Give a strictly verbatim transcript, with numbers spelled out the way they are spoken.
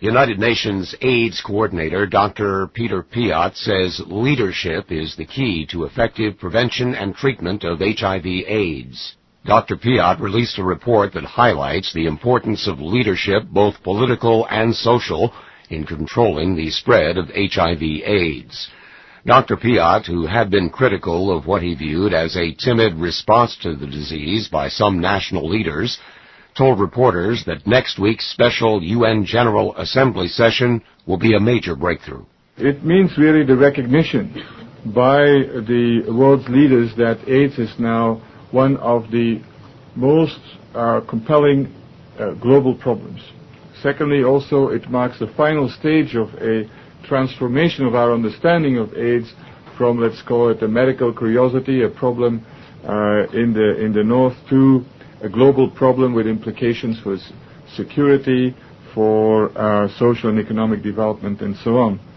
United Nations AIDS Coordinator Doctor Peter Piot says leadership is the key to effective prevention and treatment of H I V AIDS. Doctor Piot released a report that highlights the importance of leadership, both political and social, in controlling the spread of H I V AIDS. Doctor Piot, who had been critical of what he viewed as a timid response to the disease by some national leaders, told reporters that next week's special U N General Assembly session will be a major breakthrough. It means really the recognition by the world's leaders that AIDS is now one of the most uh, compelling uh, global problems. Secondly, also it marks the final stage of a transformation of our understanding of AIDS from, let's call it, a medical curiosity, a problem uh, in the in the north, to a global problem with implications for security, for uh, social and economic development, and so on.